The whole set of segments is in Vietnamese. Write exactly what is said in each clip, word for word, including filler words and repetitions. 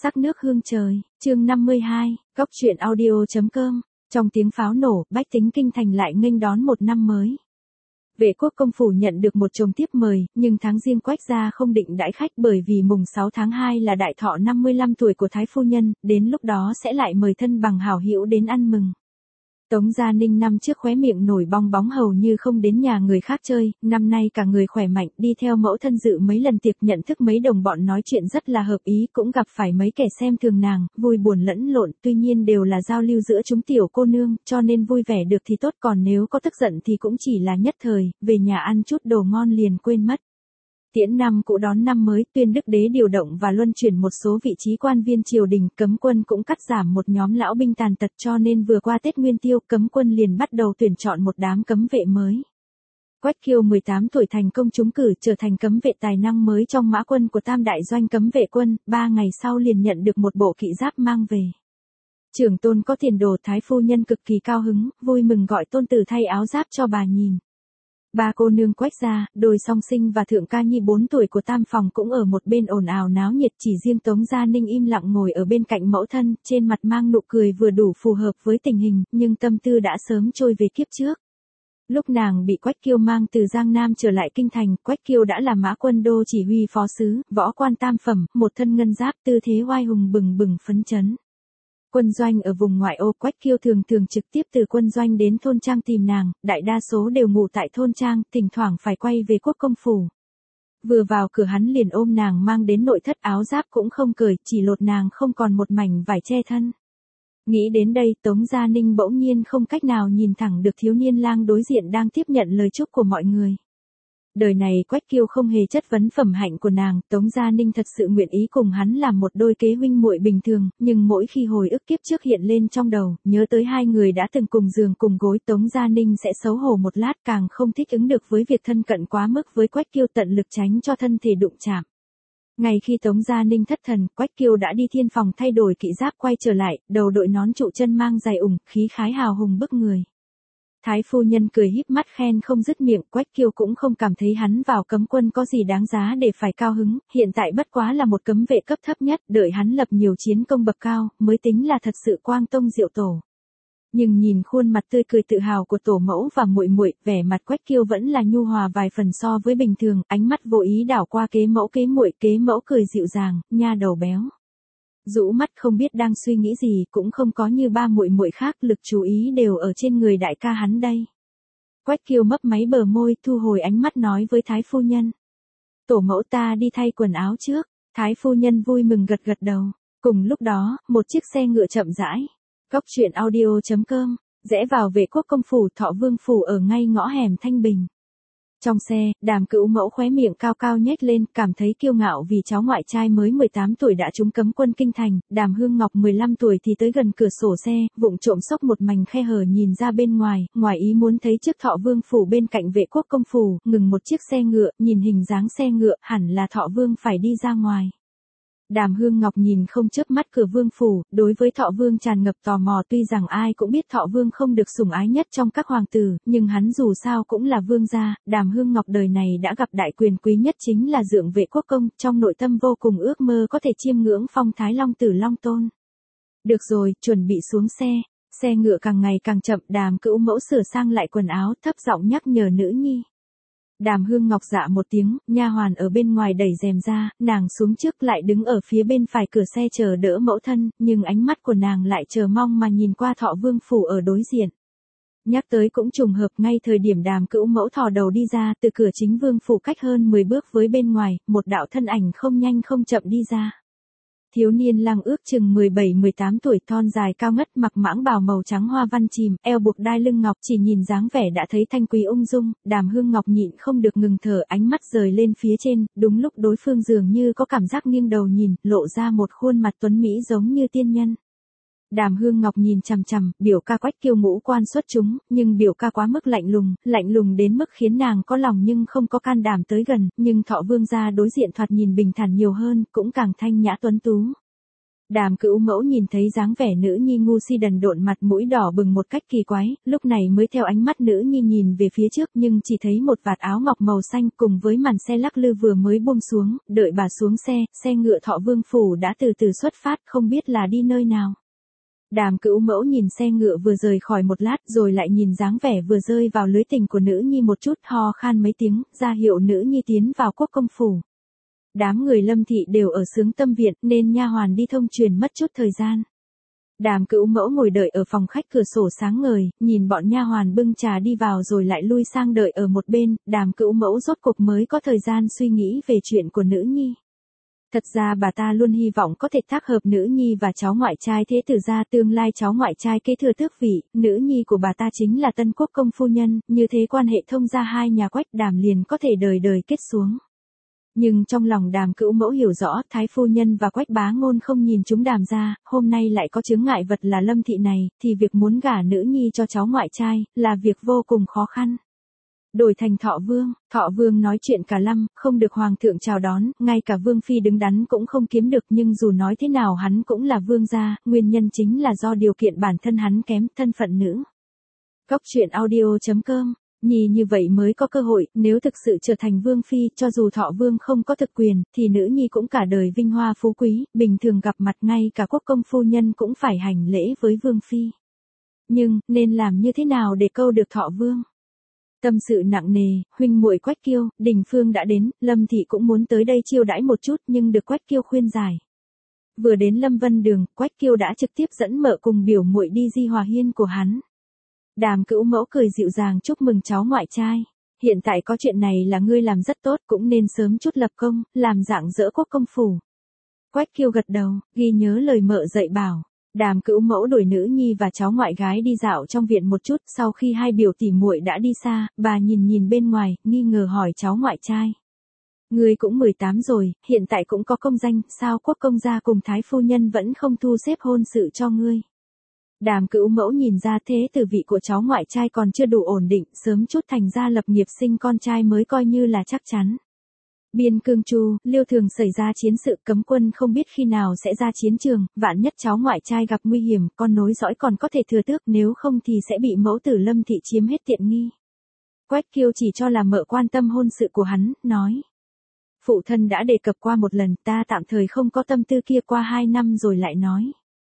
Sắc nước hương trời, chương năm mươi hai, Góc truyện audio.com, trong tiếng pháo nổ, bách tính kinh thành lại nghênh đón một năm mới. Vệ quốc công phủ nhận được một chồng tiếp mời, nhưng tháng riêng Quách gia không định đãi khách bởi vì mùng sáu tháng hai là đại thọ năm mươi lăm tuổi của Thái phu nhân, đến lúc đó sẽ lại mời thân bằng hảo hữu đến ăn mừng. Tống Gia Ninh năm trước khóe miệng nổi bong bóng hầu như không đến nhà người khác chơi, năm nay cả người khỏe mạnh, đi theo mẫu thân dự mấy lần tiệc, nhận thức mấy đồng bọn nói chuyện rất là hợp ý, cũng gặp phải mấy kẻ xem thường nàng, vui buồn lẫn lộn, tuy nhiên đều là giao lưu giữa chúng tiểu cô nương, cho nên vui vẻ được thì tốt, còn nếu có tức giận thì cũng chỉ là nhất thời, về nhà ăn chút đồ ngon liền quên mất. Tiễn năm cũ đón năm mới, Tuyên Đức Đế điều động và luân chuyển một số vị trí quan viên triều đình, cấm quân cũng cắt giảm một nhóm lão binh tàn tật, cho nên vừa qua Tết Nguyên Tiêu, cấm quân liền bắt đầu tuyển chọn một đám cấm vệ mới. Quách Kiêu mười tám tuổi thành công trúng cử trở thành cấm vệ tài năng mới trong mã quân của Tam Đại Doanh cấm vệ quân, ba ngày sau liền nhận được một bộ kỵ giáp mang về. Trưởng tôn có tiền đồ, Thái phu nhân cực kỳ cao hứng, vui mừng gọi tôn tử thay áo giáp cho bà nhìn. Ba cô nương Quách gia, đôi song sinh và Thượng Ca Nhi bốn tuổi của tam phòng cũng ở một bên ồn ào náo nhiệt, chỉ riêng Tống Gia Ninh im lặng ngồi ở bên cạnh mẫu thân, trên mặt mang nụ cười vừa đủ phù hợp với tình hình, nhưng tâm tư đã sớm trôi về kiếp trước. Lúc nàng bị Quách Kiêu mang từ Giang Nam trở lại kinh thành, Quách Kiêu đã là mã quân đô chỉ huy phó sứ, võ quan tam phẩm, một thân ngân giáp, tư thế oai hùng bừng bừng phấn chấn. Quân doanh ở vùng ngoại ô, Quách Kiêu thường thường trực tiếp từ quân doanh đến thôn trang tìm nàng, đại đa số đều ngủ tại thôn trang, thỉnh thoảng phải quay về quốc công phủ. Vừa vào cửa hắn liền ôm nàng mang đến nội thất, áo giáp cũng không cởi, chỉ lột nàng không còn một mảnh vải che thân. Nghĩ đến đây, Tống Gia Ninh bỗng nhiên không cách nào nhìn thẳng được thiếu niên lang đối diện đang tiếp nhận lời chúc của mọi người. Đời này Quách Kiêu không hề chất vấn phẩm hạnh của nàng, Tống Gia Ninh thật sự nguyện ý cùng hắn làm một đôi kế huynh muội bình thường, nhưng mỗi khi hồi ức kiếp trước hiện lên trong đầu, nhớ tới hai người đã từng cùng giường cùng gối, Tống Gia Ninh sẽ xấu hổ một lát, càng không thích ứng được với việc thân cận quá mức với Quách Kiêu, tận lực tránh cho thân thể đụng chạm. Ngày khi Tống Gia Ninh thất thần, Quách Kiêu đã đi thiên phòng thay đổi kỵ giáp quay trở lại, đầu đội nón trụ chân mang giày ủng, khí khái hào hùng bức người. Thái phu nhân cười híp mắt khen không dứt miệng, Quách Kiêu cũng không cảm thấy hắn vào cấm quân có gì đáng giá để phải cao hứng, hiện tại bất quá là một cấm vệ cấp thấp nhất, đợi hắn lập nhiều chiến công bậc cao, mới tính là thật sự quang tông diệu tổ. Nhưng nhìn khuôn mặt tươi cười tự hào của tổ mẫu và muội muội, vẻ mặt Quách Kiêu vẫn là nhu hòa vài phần so với bình thường, ánh mắt vô ý đảo qua kế mẫu kế muội, kế mẫu cười dịu dàng, nha đầu béo. Rũ mắt không biết đang suy nghĩ gì, cũng không có như ba muội muội khác, lực chú ý đều ở trên người đại ca hắn đây. Quách Kiêu mấp máy bờ môi, thu hồi ánh mắt nói với Thái phu nhân. Tổ mẫu ta đi thay quần áo trước. Thái phu nhân vui mừng gật gật đầu. Cùng lúc đó, một chiếc xe ngựa chậm rãi. Góc truyện audio.com, rẽ vào Vệ quốc công phủ, Thọ Vương phủ ở ngay ngõ hẻm Thanh Bình. Trong xe, Đàm Cữu Mẫu khóe miệng cao cao nhếch lên, cảm thấy kiêu ngạo vì cháu ngoại trai mới mười tám tuổi đã trúng cấm quân kinh thành, Đàm Hương Ngọc mười lăm tuổi thì tới gần cửa sổ xe, vụng trộm xốc một mảnh khe hở nhìn ra bên ngoài, ngoài ý muốn thấy trước Thọ Vương phủ bên cạnh Vệ quốc công phủ, ngừng một chiếc xe ngựa, nhìn hình dáng xe ngựa, hẳn là Thọ Vương phải đi ra ngoài. Đàm Hương Ngọc nhìn không chớp mắt cửa vương phủ, đối với Thọ Vương tràn ngập tò mò, tuy rằng ai cũng biết Thọ Vương không được sủng ái nhất trong các hoàng tử, nhưng hắn dù sao cũng là vương gia, Đàm Hương Ngọc đời này đã gặp đại quyền quý nhất chính là Dượng Vệ quốc công, trong nội tâm vô cùng ước mơ có thể chiêm ngưỡng phong thái long tử long tôn. Được rồi, chuẩn bị xuống xe, xe ngựa càng ngày càng chậm, Đàm Cữu Mẫu sửa sang lại quần áo, thấp giọng nhắc nhở nữ nhi. Đàm Hương Ngọc dạ một tiếng, nha hoàn ở bên ngoài đẩy rèm ra, nàng xuống trước lại đứng ở phía bên phải cửa xe chờ đỡ mẫu thân, nhưng ánh mắt của nàng lại chờ mong mà nhìn qua Thọ Vương phủ ở đối diện. Nhắc tới cũng trùng hợp, ngay thời điểm Đàm Cữu Mẫu thò đầu đi ra, từ cửa chính vương phủ cách hơn mười bước với bên ngoài, một đạo thân ảnh không nhanh không chậm đi ra. Thiếu niên lang ước chừng mười bảy mười tám tuổi, thon dài cao ngất, mặc mãng bào màu trắng hoa văn chìm, eo buộc đai lưng ngọc, chỉ nhìn dáng vẻ đã thấy thanh quý ung dung, Đàm Hương Ngọc nhịn không được ngừng thở, ánh mắt rời lên phía trên, đúng lúc đối phương dường như có cảm giác nghiêng đầu nhìn, lộ ra một khuôn mặt tuấn mỹ giống như tiên nhân. Đàm Hương Ngọc nhìn chằm chằm, biểu ca Quách Kiêu ngũ quan xuất chúng, nhưng biểu ca quá mức lạnh lùng, lạnh lùng đến mức khiến nàng có lòng nhưng không có can đảm tới gần, nhưng Thọ Vương gia đối diện thoạt nhìn bình thản nhiều hơn, cũng càng thanh nhã tuấn tú. Đàm Cữu Mẫu nhìn thấy dáng vẻ nữ nhi ngu si đần độn mặt mũi đỏ bừng một cách kỳ quái, lúc này mới theo ánh mắt nữ nhi nhìn về phía trước nhưng chỉ thấy một vạt áo ngọc màu xanh cùng với màn xe lắc lư vừa mới buông xuống, đợi bà xuống xe, xe ngựa Thọ Vương Phủ đã từ từ xuất phát không biết là đi nơi nào. Đàm Cữu Mẫu nhìn xe ngựa vừa rời khỏi một lát rồi lại nhìn dáng vẻ vừa rơi vào lưới tình của nữ nhi một chút ho khan mấy tiếng, ra hiệu nữ nhi tiến vào Quốc công phủ. Đám người Lâm thị đều ở Sướng Tâm viện nên nha hoàn đi thông truyền mất chút thời gian. Đàm Cữu Mẫu ngồi đợi ở phòng khách cửa sổ sáng ngời, nhìn bọn nha hoàn bưng trà đi vào rồi lại lui sang đợi ở một bên, Đàm Cữu Mẫu rốt cuộc mới có thời gian suy nghĩ về chuyện của nữ nhi. Thật ra bà ta luôn hy vọng có thể tác hợp nữ nhi và cháu ngoại trai thế tử gia tương lai cháu ngoại trai kế thừa tước vị, nữ nhi của bà ta chính là Tân Quốc công phu nhân, như thế quan hệ thông gia hai nhà Quách Đàm liền có thể đời đời kết xuống. Nhưng trong lòng Đàm Cữu Mẫu hiểu rõ, Thái phu nhân và Quách bá ngôn không nhìn chúng Đàm gia, hôm nay lại có chướng ngại vật là Lâm thị này, thì việc muốn gả nữ nhi cho cháu ngoại trai, là việc vô cùng khó khăn. Đổi thành Thọ Vương, Thọ Vương nói chuyện cả lâm, không được hoàng thượng chào đón, ngay cả Vương phi đứng đắn cũng không kiếm được, nhưng dù nói thế nào hắn cũng là vương gia, nguyên nhân chính là do điều kiện bản thân hắn kém, thân phận nữ. Góc truyện audio chấm com. Nhi như vậy mới có cơ hội, nếu thực sự trở thành vương phi, cho dù Thọ Vương không có thực quyền, thì nữ nhi cũng cả đời vinh hoa phú quý, bình thường gặp mặt ngay cả quốc công phu nhân cũng phải hành lễ với vương phi. Nhưng, nên làm như thế nào để câu được Thọ Vương? Tâm sự nặng nề, huynh muội Quách Kiêu, Đình Phương đã đến, Lâm thị cũng muốn tới đây chiêu đãi một chút nhưng được Quách Kiêu khuyên giải. Vừa đến Lâm Vân Đường, Quách Kiêu đã trực tiếp dẫn mợ cùng biểu muội đi Di Hòa Hiên của hắn. Đàm Cữu Mẫu cười dịu dàng chúc mừng cháu ngoại trai. Hiện tại có chuyện này là ngươi làm rất tốt, cũng nên sớm chút lập công, làm dạng dỡ quốc công phủ. Quách Kiêu gật đầu, ghi nhớ lời mợ dạy bảo. Đàm Cữu Mẫu đuổi nữ nhi và cháu ngoại gái đi dạo trong viện một chút, sau khi hai biểu tỷ muội đã đi xa, bà nhìn nhìn bên ngoài, nghi ngờ hỏi cháu ngoại trai. Ngươi cũng mười tám rồi, hiện tại cũng có công danh, sao quốc công gia cùng Thái phu nhân vẫn không thu xếp hôn sự cho ngươi? Đàm Cữu Mẫu nhìn ra thế tử vị của cháu ngoại trai còn chưa đủ ổn định, sớm chút thành gia lập nghiệp sinh con trai mới coi như là chắc chắn. Biên Cương Chu, Liêu Thường xảy ra chiến sự, cấm quân không biết khi nào sẽ ra chiến trường, vạn nhất cháu ngoại trai gặp nguy hiểm, con nối dõi còn có thể thừa tước, nếu không thì sẽ bị mẫu tử Lâm thị chiếm hết tiện nghi. Quách Kiêu chỉ cho là mợ quan tâm hôn sự của hắn, nói. Phụ thân đã đề cập qua một lần, ta tạm thời không có tâm tư kia, qua hai năm rồi lại nói.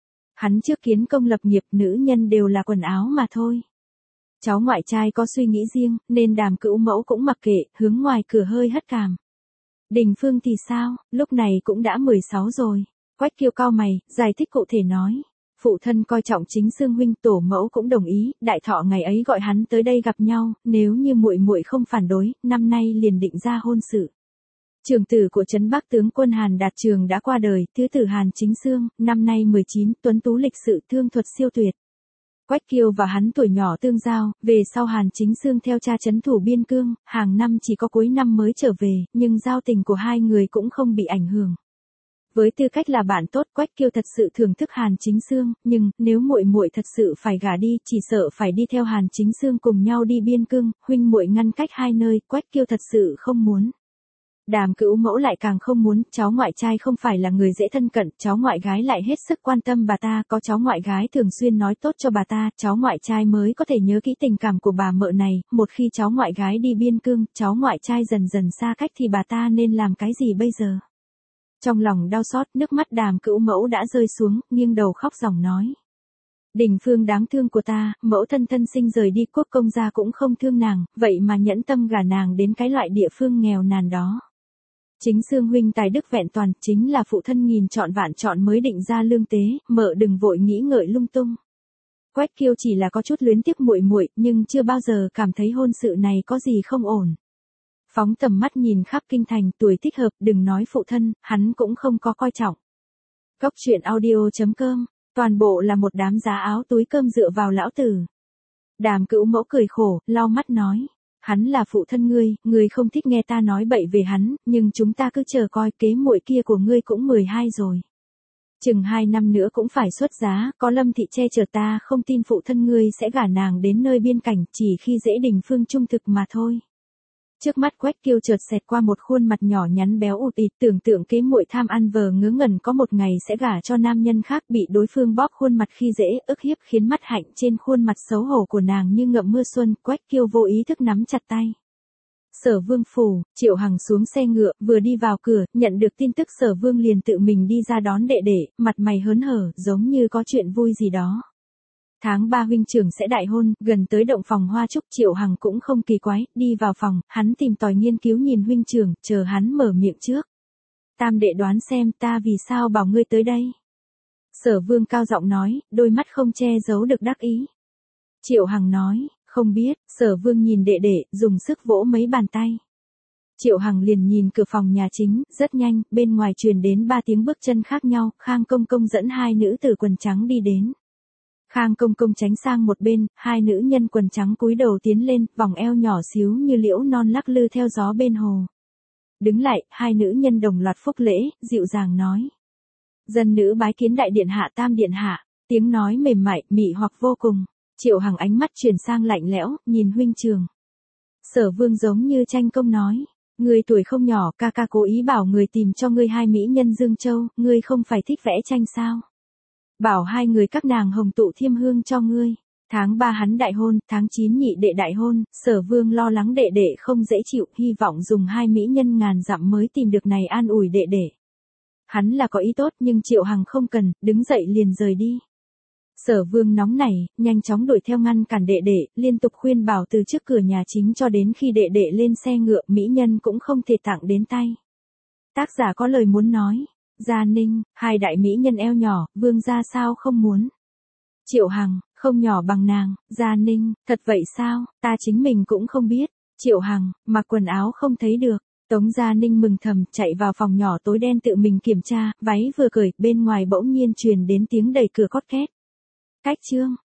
Hắn trước kiến công lập nghiệp, nữ nhân đều là quần áo mà thôi. Cháu ngoại trai có suy nghĩ riêng, nên Đàm Cữu Mẫu cũng mặc kệ, hướng ngoài cửa hơi hất cảm. Đình Phương thì sao, lúc này cũng đã mười sáu rồi. Quách Kiêu cau mày, giải thích cụ thể nói. Phụ thân coi trọng Chính Xương huynh, tổ mẫu cũng đồng ý, đại thọ ngày ấy gọi hắn tới đây gặp nhau, nếu như muội muội không phản đối, năm nay liền định ra hôn sự. Trường tử của trấn Bắc tướng quân Hàn Đạt Trường đã qua đời, thứ tử Hàn Chính Xương, năm nay mười chín, tuấn tú lịch sự, thương thuật siêu tuyệt. Quách Kiêu và hắn tuổi nhỏ tương giao, về sau Hàn Chính Xương theo cha trấn thủ biên cương, hàng năm chỉ có cuối năm mới trở về, nhưng giao tình của hai người cũng không bị ảnh hưởng. Với tư cách là bạn tốt, Quách Kiêu thật sự thưởng thức Hàn Chính Xương, nhưng nếu muội muội thật sự phải gả đi, chỉ sợ phải đi theo Hàn Chính Xương cùng nhau đi biên cương, huynh muội ngăn cách hai nơi, Quách Kiêu thật sự không muốn. Đàm Cữu Mẫu lại càng không muốn, cháu ngoại trai không phải là người dễ thân cận, cháu ngoại gái lại hết sức quan tâm bà ta, có cháu ngoại gái thường xuyên nói tốt cho bà ta, cháu ngoại trai mới có thể nhớ kỹ tình cảm của bà mợ này, một khi cháu ngoại gái đi biên cương, cháu ngoại trai dần dần xa cách thì bà ta nên làm cái gì bây giờ? Trong lòng đau xót, nước mắt Đàm Cữu Mẫu đã rơi xuống, nghiêng đầu khóc ròng nói. Đình Phương đáng thương của ta, mẫu thân thân sinh rời đi, quốc công gia cũng không thương nàng, vậy mà nhẫn tâm gả nàng đến cái loại địa phương nghèo nàn đó. Chính Xương huynh tài đức vẹn toàn, chính là phụ thân nghìn chọn vạn chọn mới định ra lương tế, mợ đừng vội nghĩ ngợi lung tung. Quách Kiêu chỉ là có chút luyến tiếc muội muội, nhưng chưa bao giờ cảm thấy hôn sự này có gì không ổn. Phóng tầm mắt nhìn khắp kinh thành, tuổi thích hợp, đừng nói phụ thân, hắn cũng không có coi trọng. Góc truyện audio chấm com, toàn bộ là một đám giá áo túi cơm dựa vào lão tử. Đàm Cữu Mẫu cười khổ, lau mắt nói. Hắn là phụ thân ngươi, ngươi không thích nghe ta nói bậy về hắn, nhưng chúng ta cứ chờ coi, kế muội kia của ngươi cũng mười hai rồi. Chừng hai năm nữa cũng phải xuất giá, có Lâm thị che chở ta, không tin phụ thân ngươi sẽ gả nàng đến nơi biên cảnh, chỉ khi dễ Đình Phương trung thực mà thôi. Trước mắt Quách Kiêu chợt xẹt qua một khuôn mặt nhỏ nhắn béo ụt ịt, tưởng tượng kế muội tham ăn vờ ngớ ngẩn có một ngày sẽ gả cho nam nhân khác, bị đối phương bóp khuôn mặt khi dễ, ức hiếp, khiến mắt hạnh trên khuôn mặt xấu hổ của nàng như ngậm mưa xuân. Quách Kiêu vô ý thức nắm chặt tay. Sở Vương phủ, Triệu Hằng xuống xe ngựa, vừa đi vào cửa, nhận được tin tức Sở Vương liền tự mình đi ra đón đệ đệ, mặt mày hớn hở, giống như có chuyện vui gì đó. Tháng ba huynh trưởng sẽ đại hôn, gần tới động phòng hoa trúc, Triệu Hằng cũng không kỳ quái, đi vào phòng, hắn tìm tòi nghiên cứu nhìn huynh trưởng, chờ hắn mở miệng trước. Tam đệ đoán xem ta vì sao bảo ngươi tới đây. Sở Vương cao giọng nói, đôi mắt không che giấu được đắc ý. Triệu Hằng nói, không biết. Sở Vương nhìn đệ đệ, dùng sức vỗ mấy bàn tay. Triệu Hằng liền nhìn cửa phòng nhà chính, rất nhanh, bên ngoài truyền đến ba tiếng bước chân khác nhau, Khang Công Công dẫn hai nữ tử quần trắng đi đến. Khang Công Công tránh sang một bên, hai nữ nhân quần trắng cúi đầu tiến lên, vòng eo nhỏ xíu như liễu non lắc lư theo gió bên hồ. Đứng lại, hai nữ nhân đồng loạt phúc lễ, dịu dàng nói. Dân nữ bái kiến đại điện hạ tam điện hạ, tiếng nói mềm mại, mị hoặc vô cùng. Triệu Hằng ánh mắt chuyển sang lạnh lẽo, nhìn huynh trường. Sở Vương giống như tranh công nói. Ngươi tuổi không nhỏ, ca ca cố ý bảo người tìm cho ngươi hai mỹ nhân Dương Châu, ngươi không phải thích vẽ tranh sao? Bảo hai người các nàng hồng tụ thiêm hương cho ngươi. Tháng ba hắn đại hôn, tháng chín nhị đệ đại hôn, Sở Vương lo lắng đệ đệ không dễ chịu, hy vọng dùng hai mỹ nhân ngàn dặm mới tìm được này an ủi đệ đệ. Hắn là có ý tốt nhưng Triệu Hằng không cần, đứng dậy liền rời đi. Sở Vương nóng nảy, nhanh chóng đuổi theo ngăn cản đệ đệ, liên tục khuyên bảo từ trước cửa nhà chính cho đến khi đệ đệ lên xe ngựa, mỹ nhân cũng không thể tặng đến tay. Tác giả có lời muốn nói. Gia Ninh, hai đại mỹ nhân eo nhỏ, Vương gia sao không muốn? Triệu Hằng, không nhỏ bằng nàng. Gia Ninh, thật vậy sao, ta chính mình cũng không biết. Triệu Hằng, mặc quần áo không thấy được. Tống Gia Ninh mừng thầm, chạy vào phòng nhỏ tối đen tự mình kiểm tra, váy vừa cởi, bên ngoài bỗng nhiên truyền đến tiếng đẩy cửa cót két. Cách chương.